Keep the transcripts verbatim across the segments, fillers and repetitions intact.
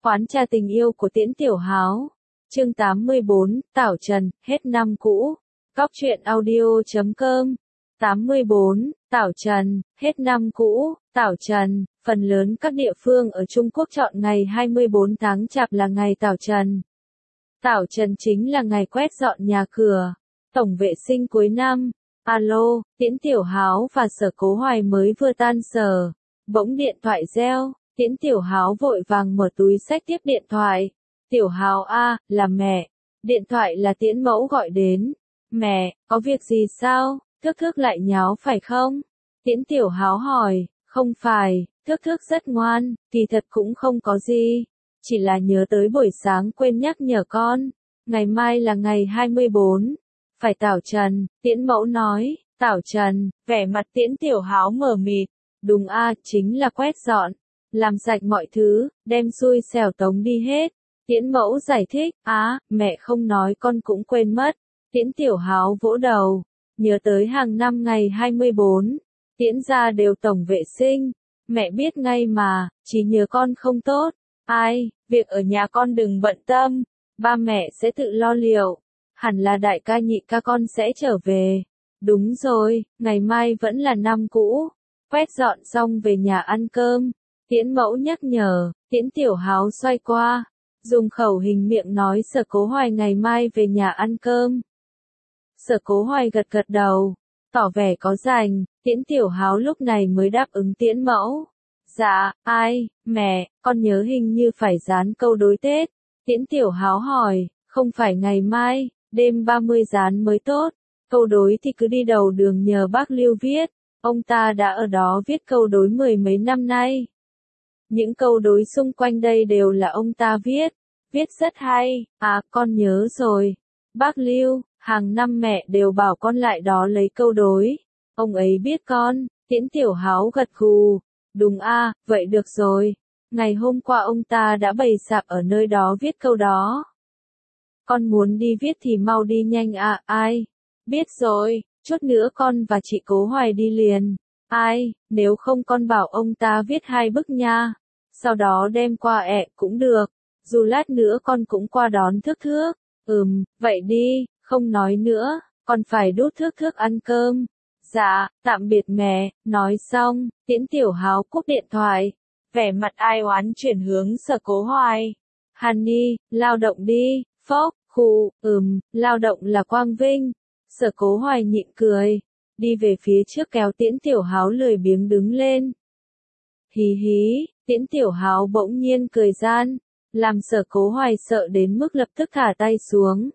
Quán trà tình yêu của Tiễn Tiểu Háo. Chương tám mươi bốn, Tảo Trần, hết năm cũ. Góc truyện audio chấm com. tám mươi bốn, Tảo Trần, hết năm cũ. Tảo Trần, phần lớn các địa phương ở Trung Quốc chọn ngày hai mươi bốn tháng Chạp là ngày Tảo Trần. Tảo Trần chính là ngày quét dọn nhà cửa, tổng vệ sinh cuối năm. Alo, Tiễn Tiểu Háo và Sở Cố Hoài mới vừa tan sở, bỗng điện thoại reo. Tiễn Tiểu Háo vội vàng mở túi xách tiếp điện thoại. Tiểu Háo a, là mẹ. Điện thoại là Tiễn mẫu gọi đến. Mẹ, có việc gì sao? Thước Thước lại nháo phải không? Tiễn Tiểu Háo hỏi. Không phải, Thước Thước rất ngoan, kỳ thật cũng không có gì. Chỉ là nhớ tới buổi sáng quên nhắc nhở con. Ngày mai là ngày hai mươi bốn. Phải Tảo Trần, Tiễn mẫu nói. Tảo Trần, vẻ mặt Tiễn Tiểu Háo mờ mịt. Đúng a, chính là quét dọn. Làm sạch mọi thứ, đem xui xẻo tống đi hết. Tiễn mẫu giải thích, á, mẹ không nói con cũng quên mất. Tiễn Tiểu Háo vỗ đầu, nhớ tới hàng năm ngày hai mươi bốn, Tiễn gia đều tổng vệ sinh. Mẹ biết ngay mà, chỉ nhớ con không tốt. Ai, việc ở nhà con đừng bận tâm, ba mẹ sẽ tự lo liệu. Hẳn là đại ca nhị ca con sẽ trở về. Đúng rồi, ngày mai vẫn là năm cũ. Quét dọn xong về nhà ăn cơm. Tiễn mẫu nhắc nhở. Tiễn Tiểu Háo xoay qua, dùng khẩu hình miệng nói Sở Cố Hoài ngày mai về nhà ăn cơm. Sở Cố Hoài gật gật đầu, tỏ vẻ có rành. Tiễn Tiểu Háo lúc này mới đáp ứng Tiễn mẫu. Dạ, ai, mẹ, con nhớ hình như phải dán câu đối Tết. Tiễn Tiểu Háo hỏi, không phải ngày mai, đêm ba mươi dán mới tốt. Câu đối thì cứ đi đầu đường nhờ bác Lưu viết, ông ta đã ở đó viết câu đối mười mấy năm nay. Những câu đối xung quanh đây đều là ông ta viết, viết rất hay. À, con nhớ rồi. Bác Lưu, hàng năm mẹ đều bảo con lại đó lấy câu đối. Ông ấy biết con. Tiễn Tiểu Háo gật gù. Đúng a, vậy được rồi. Ngày hôm qua ông ta đã bày sạp ở nơi đó viết câu đó. Con muốn đi viết thì mau đi nhanh à, ai? Biết rồi, chút nữa con và chị Cố Hoài đi liền. Ai, nếu không con bảo ông ta viết hai bức nha. Sau đó đem qua ẹ cũng được, dù lát nữa con cũng qua đón Thước Thước. Ừm, vậy đi, không nói nữa, con phải đút Thước Thước ăn cơm. Dạ, tạm biệt mẹ. Nói xong, Tiễn Tiểu Háo cúp điện thoại, vẻ mặt ai oán chuyển hướng Sở Cố Hoài. Honey, lao động đi. Phốc, khụ, ừm, lao động là quang vinh. Sở Cố Hoài nhịn cười, đi về phía trước kéo Tiễn Tiểu Háo lười biếng đứng lên. Hí hí. Tiễn Tiểu Háo bỗng nhiên cười gian, làm Sở Cố Hoài sợ đến mức lập tức thả tay xuống.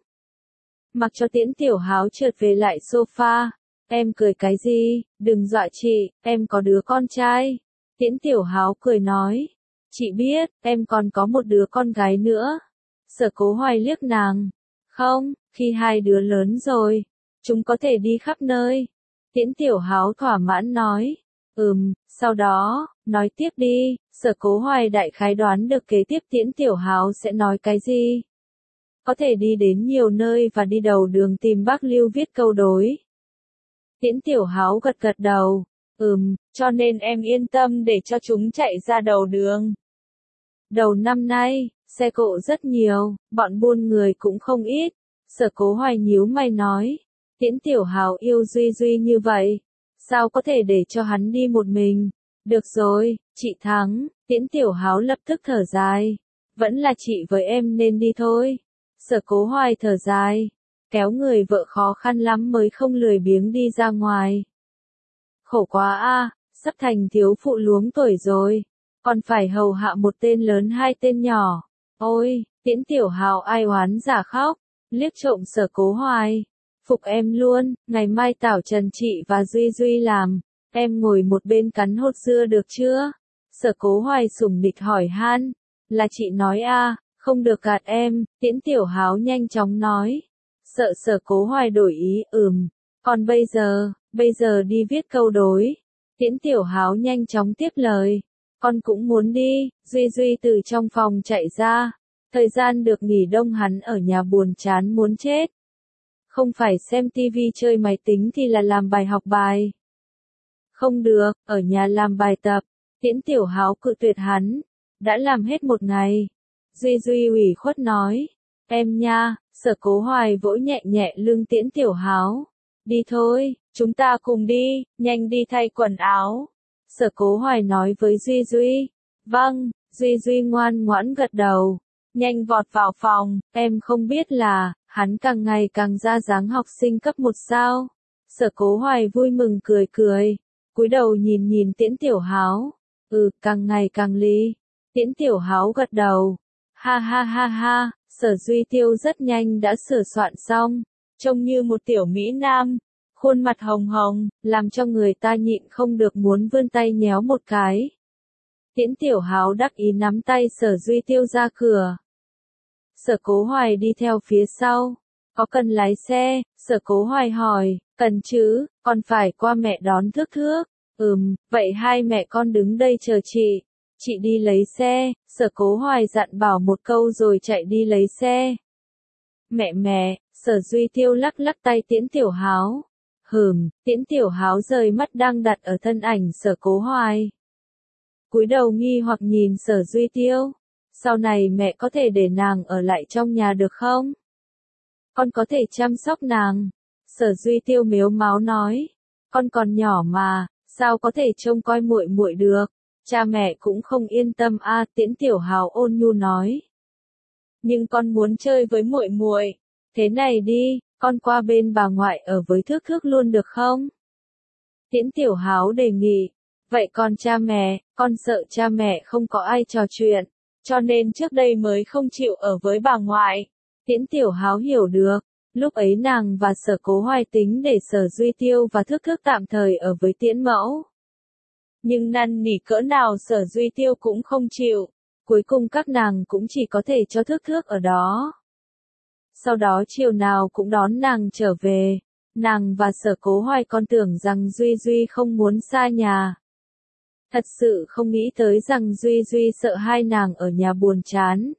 Mặc cho Tiễn Tiểu Háo trượt về lại sofa. Em cười cái gì, đừng dọa chị, em có đứa con trai. Tiễn Tiểu Háo cười nói, chị biết, em còn có một đứa con gái nữa. Sở Cố Hoài liếc nàng, không, khi hai đứa lớn rồi, chúng có thể đi khắp nơi. Tiễn Tiểu Háo thỏa mãn nói, ừm, sau đó, nói tiếp đi. Sở Cố Hoài đại khái đoán được kế tiếp Tiễn Tiểu Háo sẽ nói cái gì. Có thể đi đến nhiều nơi và đi đầu đường tìm bác Lưu viết câu đối. Tiễn Tiểu Háo gật gật đầu, ừm, cho nên em yên tâm để cho chúng chạy ra đầu đường. Đầu năm nay, xe cộ rất nhiều, bọn buôn người cũng không ít. Sở Cố Hoài nhíu mày nói, Tiễn Tiểu Háo yêu Duy Duy như vậy, sao có thể để cho hắn đi một mình. Được rồi, chị thắng. Tiễn Tiểu Háo lập tức thở dài. Vẫn là chị với em nên đi thôi. Sở Cố Hoài thở dài, kéo người vợ khó khăn lắm mới không lười biếng đi ra ngoài. Khổ quá a, sắp thành thiếu phụ luống tuổi rồi, còn phải hầu hạ một tên lớn hai tên nhỏ. Ôi, Tiễn Tiểu Háo ai oán giả khóc, liếc trộm Sở Cố Hoài. Phục em luôn, ngày mai Tảo Trần chị và Duy Duy làm. Em ngồi một bên cắn hột dưa được chưa? Sở Cố Hoài sủng nịch hỏi han. Là chị nói a, không được gạt em. Tiễn Tiểu Háo nhanh chóng nói. Sợ Sở Cố Hoài đổi ý, ừm. Còn bây giờ, bây giờ đi viết câu đối. Tiễn Tiểu Háo nhanh chóng tiếp lời. Con cũng muốn đi. Duy Duy từ trong phòng chạy ra. Thời gian được nghỉ đông hắn ở nhà buồn chán muốn chết. Không phải xem tivi chơi máy tính thì là làm bài học bài. Không được, ở nhà làm bài tập. Tiễn Tiểu Háo cự tuyệt hắn. Đã làm hết một ngày. Duy Duy ủy khuất nói. Em nha, Sở Cố Hoài vỗ nhẹ nhẹ lưng Tiễn Tiểu Háo. Đi thôi, chúng ta cùng đi, nhanh đi thay quần áo. Sở Cố Hoài nói với Duy Duy. Vâng, Duy Duy ngoan ngoãn gật đầu. Nhanh vọt vào phòng, em không biết là, hắn càng ngày càng ra dáng học sinh cấp một sao. Sở Cố Hoài vui mừng cười cười, cúi đầu nhìn nhìn Tiễn Tiểu Háo. Ừ, càng ngày càng lý. Tiễn Tiểu Háo gật đầu. Ha ha ha ha, Sở Duy Tiêu rất nhanh đã sửa soạn xong, trông như một tiểu mỹ nam, khuôn mặt hồng hồng, làm cho người ta nhịn không được muốn vươn tay nhéo một cái. Tiễn Tiểu Háo đắc ý nắm tay Sở Duy Tiêu ra cửa. Sở Cố Hoài đi theo phía sau. Có cần lái xe? Sở Cố Hoài hỏi. Cần chứ, con phải qua mẹ đón Thước Thước. Ừm, vậy hai mẹ con đứng đây chờ chị. Chị đi lấy xe. Sở Cố Hoài dặn bảo một câu rồi chạy đi lấy xe. Mẹ mẹ, Sở Duy Tiêu lắc lắc tay Tiễn Tiểu Háo. Hừm, Tiễn Tiểu Háo rời mắt đang đặt ở thân ảnh Sở Cố Hoài. Cúi đầu nghi hoặc nhìn Sở Duy Tiêu. Sau này mẹ có thể để nàng ở lại trong nhà được không? Con có thể chăm sóc nàng. Sở Duy Tiêu mếu máo nói. Con còn nhỏ mà, sao có thể trông coi muội muội được? Cha mẹ cũng không yên tâm a. Tiễn Tiểu Háo ôn nhu nói. Nhưng con muốn chơi với muội muội. Thế này đi, con qua bên bà ngoại ở với Thước Thước luôn được không? Tiễn Tiểu Háo đề nghị. Vậy còn cha mẹ, con sợ cha mẹ không có ai trò chuyện, cho nên trước đây mới không chịu ở với bà ngoại. Tiễn Tiểu Háo hiểu được, lúc ấy nàng và Sở Cố Hoài tính để Sở Duy Tiêu và Thước Thước tạm thời ở với Tiễn mẫu. Nhưng năn nỉ cỡ nào Sở Duy Tiêu cũng không chịu, cuối cùng các nàng cũng chỉ có thể cho Thước Thước ở đó. Sau đó chiều nào cũng đón nàng trở về, nàng và Sở Cố Hoài còn tưởng rằng Duy Duy không muốn xa nhà. Thật sự không nghĩ tới rằng Duy Duy sợ hai nàng ở nhà buồn chán.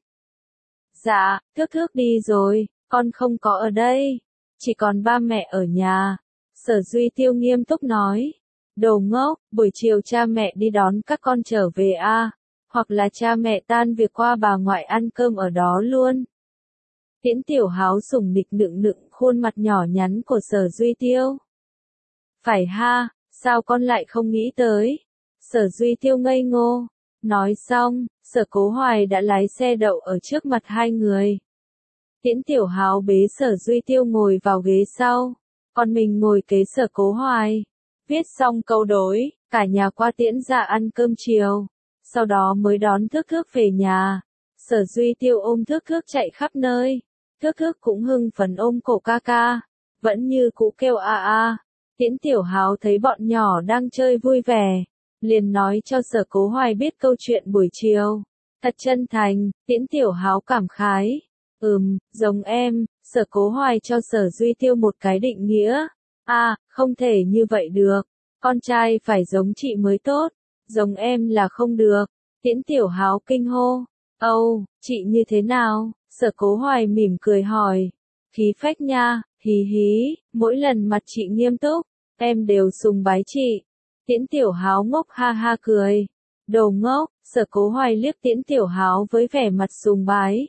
Dạ, Thước Thước đi rồi, con không có ở đây. Chỉ còn ba mẹ ở nhà. Sở Duy Tiêu nghiêm túc nói. Đồ ngốc, buổi chiều cha mẹ đi đón các con trở về a, à, hoặc là cha mẹ tan việc qua bà ngoại ăn cơm ở đó luôn. Tiễn Tiểu Háo sủng nịch nựng nựng khuôn mặt nhỏ nhắn của Sở Duy Tiêu. Phải ha, sao con lại không nghĩ tới? Sở Duy Tiêu ngây ngô. Nói xong, Sở Cố Hoài đã lái xe đậu ở trước mặt hai người. Tiễn Tiểu Háo bế Sở Duy Tiêu ngồi vào ghế sau, còn mình ngồi kế Sở Cố Hoài. Viết xong câu đối, cả nhà qua Tiễn ra ăn cơm chiều, sau đó mới đón Thước Thước về nhà. Sở Duy Tiêu ôm Thước Thước chạy khắp nơi, Thước Thước cũng hưng phấn ôm cổ ca ca, vẫn như cũ kêu a a. Tiễn Tiểu Háo thấy bọn nhỏ đang chơi vui vẻ, liền nói cho Sở Cố Hoài biết câu chuyện buổi chiều. Thật chân thành, Tiễn Tiểu Háo cảm khái. Ừm, giống em. Sở Cố Hoài cho Sở Duy Tiêu một cái định nghĩa. À, không thể như vậy được. Con trai phải giống chị mới tốt. Giống em là không được. Tiễn Tiểu Háo kinh hô. Âu, chị như thế nào? Sở Cố Hoài mỉm cười hỏi. Khí phách nha, hí hí, mỗi lần mặt chị nghiêm túc, em đều sùng bái chị. Tiễn Tiểu Háo ngốc ha ha cười. Đồ ngốc. Sở Cố Hoài liếc Tiễn Tiểu Háo với vẻ mặt sùng bái.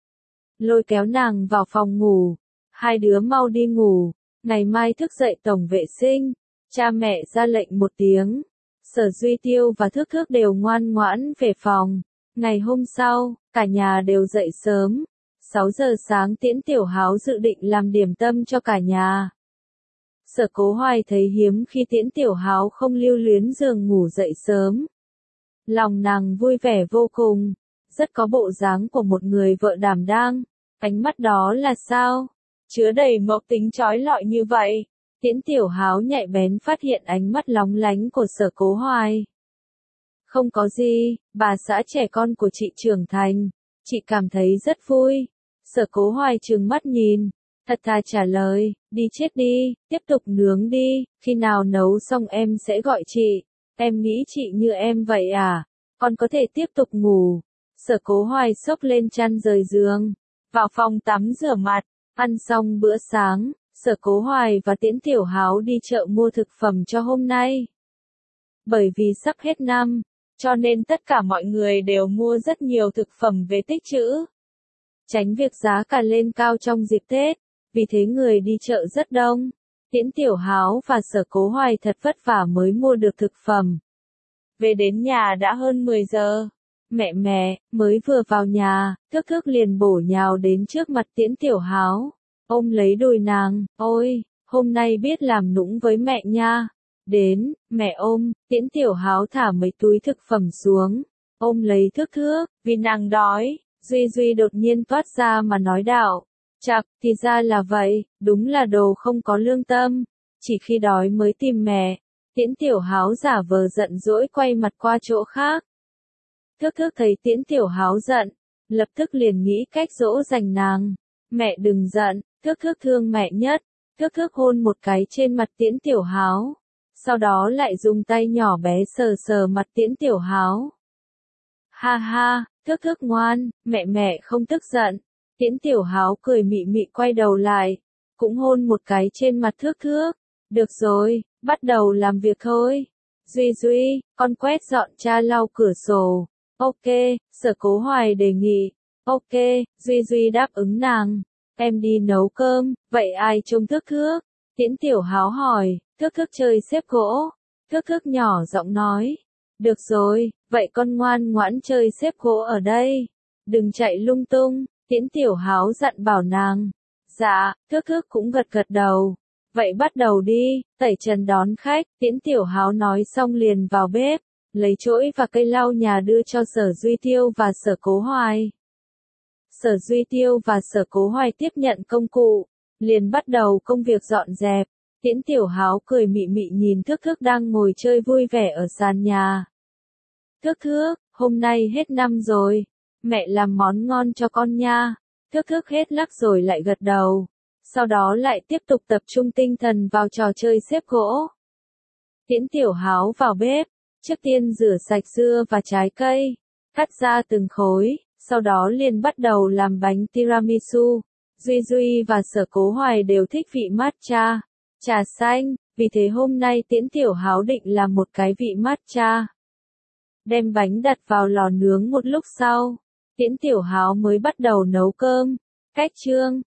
Lôi kéo nàng vào phòng ngủ. Hai đứa mau đi ngủ, ngày mai thức dậy tổng vệ sinh. Cha mẹ ra lệnh một tiếng. Sở Duy Tiêu và Thước Thước đều ngoan ngoãn về phòng. Ngày hôm sau, cả nhà đều dậy sớm. sáu giờ sáng Tiễn Tiểu Háo dự định làm điểm tâm cho cả nhà. Sở Cố Hoài thấy hiếm khi Tiễn Tiểu Háo không lưu luyến giường ngủ dậy sớm. Lòng nàng vui vẻ vô cùng, rất có bộ dáng của một người vợ đảm đang. Ánh mắt đó là sao? Chứa đầy mộc tính trói lọi như vậy. Tiễn Tiểu Háo nhạy bén phát hiện ánh mắt lóng lánh của Sở Cố Hoài. Không có gì, bà xã trẻ con của chị trưởng thành. Chị cảm thấy rất vui. Sở Cố Hoài trừng mắt nhìn, thật thà trả lời, đi chết đi, tiếp tục nướng đi, khi nào nấu xong em sẽ gọi chị. Em nghĩ chị như em vậy à? Con có thể tiếp tục ngủ. Sở Cố Hoài xốc lên chăn rời giường, vào phòng tắm rửa mặt, ăn xong bữa sáng, Sở Cố Hoài và Tiễn Tiểu Háo đi chợ mua thực phẩm cho hôm nay. Bởi vì sắp hết năm, cho nên tất cả mọi người đều mua rất nhiều thực phẩm về tích trữ. Tránh việc giá cả lên cao trong dịp Tết, vì thế người đi chợ rất đông. Tiễn Tiểu Háo và Sở Cố Hoài thật vất vả mới mua được thực phẩm. Về đến nhà đã hơn mười giờ. Mẹ mẹ, mới vừa vào nhà, Thước Thước liền bổ nhào đến trước mặt Tiễn Tiểu Háo. Ôm lấy đùi nàng, ôi, hôm nay biết làm nũng với mẹ nha. Đến, mẹ ôm, Tiễn Tiểu Háo thả mấy túi thực phẩm xuống, ôm lấy Thước Thước, vì nàng đói. Duy Duy đột nhiên toát ra mà nói đạo. Chặc, thì ra là vậy, đúng là đồ không có lương tâm, chỉ khi đói mới tìm mẹ. Tiễn Tiểu Háo giả vờ giận dỗi quay mặt qua chỗ khác. Thước Thước thấy Tiễn Tiểu Háo giận, lập tức liền nghĩ cách dỗ dành nàng. Mẹ đừng giận, Thước Thước thương mẹ nhất. Thước Thước hôn một cái trên mặt Tiễn Tiểu Háo, sau đó lại dùng tay nhỏ bé sờ sờ mặt Tiễn Tiểu Háo. Ha ha, Thước Thước ngoan, mẹ mẹ không tức giận. Tiễn Tiểu Háo cười mị mị quay đầu lại, cũng hôn một cái trên mặt Thước Thước. Được rồi, bắt đầu làm việc thôi. Duy Duy, con quét dọn cha lau cửa sổ. Ok, Sở Cố Hoài đề nghị. Ok, Duy Duy đáp ứng nàng. Em đi nấu cơm, vậy ai trông Thước Thước? Tiễn Tiểu Háo hỏi. Thước Thước chơi xếp gỗ. Thước Thước nhỏ giọng nói. Được rồi, vậy con ngoan ngoãn chơi xếp gỗ ở đây. Đừng chạy lung tung. Tiễn Tiểu Háo dặn bảo nàng. Dạ, Thước Thước cũng gật gật đầu. Vậy bắt đầu đi, tẩy trần đón khách. Tiễn Tiểu Háo nói xong liền vào bếp, lấy chổi và cây lau nhà đưa cho Sở Duy Tiêu và Sở Cố Hoài. Sở Duy Tiêu và Sở Cố Hoài tiếp nhận công cụ, liền bắt đầu công việc dọn dẹp. Tiễn Tiểu Háo cười mị mị nhìn Thước Thước đang ngồi chơi vui vẻ ở sàn nhà. Thước Thước, hôm nay hết năm rồi, mẹ làm món ngon cho con nha. Thước Thước hết lắc rồi lại gật đầu, sau đó lại tiếp tục tập trung tinh thần vào trò chơi xếp gỗ. Tiễn Tiểu Háo vào bếp, trước tiên rửa sạch dưa và trái cây, cắt ra từng khối, sau đó liền bắt đầu làm bánh tiramisu. Duy Duy và Sở Cố Hoài đều thích vị matcha, trà xanh, vì thế hôm nay Tiễn Tiểu Háo định làm một cái vị matcha. Đem bánh đặt vào lò nướng một lúc sau, Tiễn Tiểu Háo mới bắt đầu nấu cơm. Cách chương